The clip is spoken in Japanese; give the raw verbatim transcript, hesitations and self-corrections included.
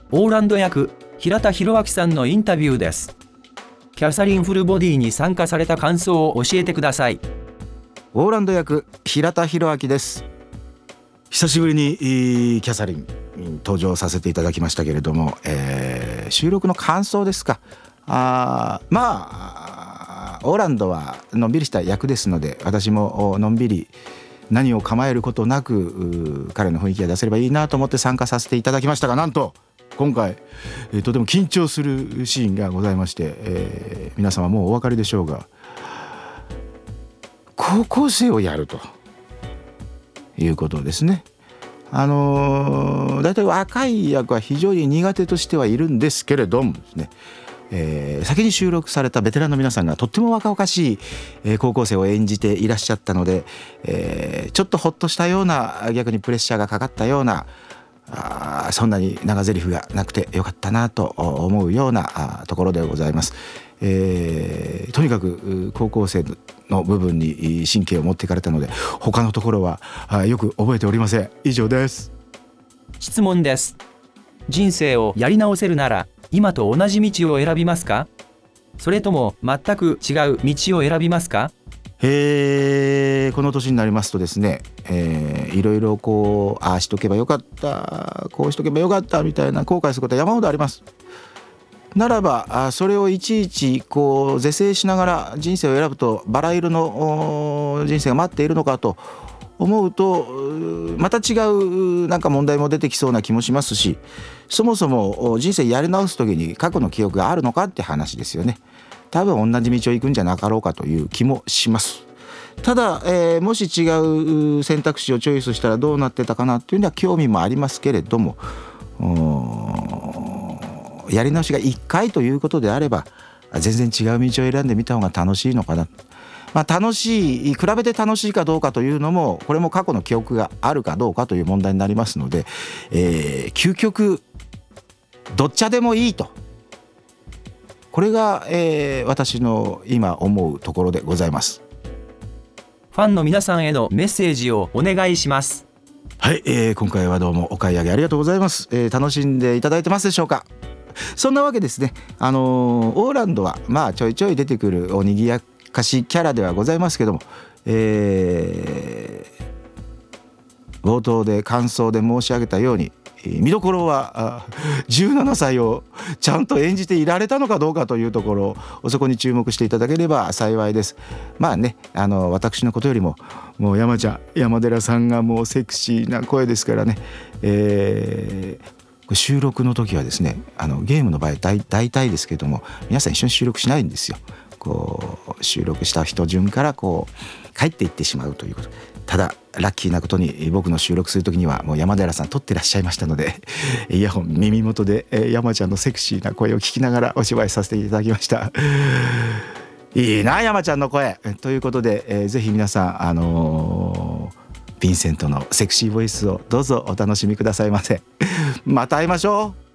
オーランド役平田博明さんのインタビューです。キャサリン・フルボディに参加された感想を教えてください。 オーランド役平田博明です。久しぶりにキャサリン登場させていただきましたけれども、えー、収録の感想ですか。あまあオーランドはのんびりした役ですので、私ものんびり何を構えることなく彼の雰囲気が出せればいいなと思って参加させていただきましたが、なんと今回、えー、とても緊張するシーンがございまして、えー、皆様もうお分かりでしょうが、高校生をやるということですね。あのー、だいたい若い役は非常に苦手としてはいるんですけれどもですね、えー、先に収録されたベテランの皆さんがとっても若々しい、えー、高校生を演じていらっしゃったので、えー、ちょっとほっとしたような、逆にプレッシャーがかかったような、あそんなに長台詞がなくてよかったなと思うようなところでございます。えー、とにかく高校生の部分に神経を持っていかれたので、他のところはよく覚えておりません。以上です。 質問です。人生をやり直せるなら今と同じ道を選びますか？それとも全く違う道を選びますか？ えー、この年になりますとですね、えー、いろいろこうああしとけばよかった、こうしとけばよかったみたいな後悔することは山ほどあります。ならばあそれをいちいちこう是正しながら人生を選ぶとバラ色の人生が待っているのかと思うと、また違うなんか問題も出てきそうな気もしますし、そもそも人生やり直す時に過去の記憶があるのかって話ですよね。多分同じ道を行くんじゃなかろうかという気もします。ただ、えー、もし違う選択肢をチョイスしたらどうなってたかなっていうのは興味もありますけれども、やり直しがいっかいということであれば全然違う道を選んでみた方が楽しいのかな。まあ、楽しい、比べて楽しいかどうかというのもこれも過去の記憶があるかどうかという問題になりますので、えー、究極どっちでもいいと、これが、えー、私の今思うところでございます。 ファンの皆さんへのメッセージをお願いします。 はい、えー、今回はどうもお買い上げありがとうございます。えー、楽しんでいただいてますでしょうか。そんなわけですね、あのー、オーランドはまあちょいちょい出てくるおにぎやかしキャラではございますけども、えー、冒頭で感想で申し上げたように、見どころはじゅうななさいをちゃんと演じていられたのかどうかというところをそこに注目していただければ幸いです。まあね、あの私のことよりももう山ちゃん山寺さんがもうセクシーな声ですからね、えー、収録の時はですね、あのゲームの場合大体ですけども皆さん一緒に収録しないんですよ。こう収録した人順からこう帰っていってしまうということ。ただラッキーなことに僕の収録する時にはもう山寺さん撮ってらっしゃいましたので、イヤホン耳元で山ちゃんのセクシーな声を聞きながらお芝居させていただきました。いいな山ちゃんの声ということで、えー、ぜひ皆さん、あのー、ヴィンセントのセクシーボイスをどうぞお楽しみくださいませ。また会いましょう。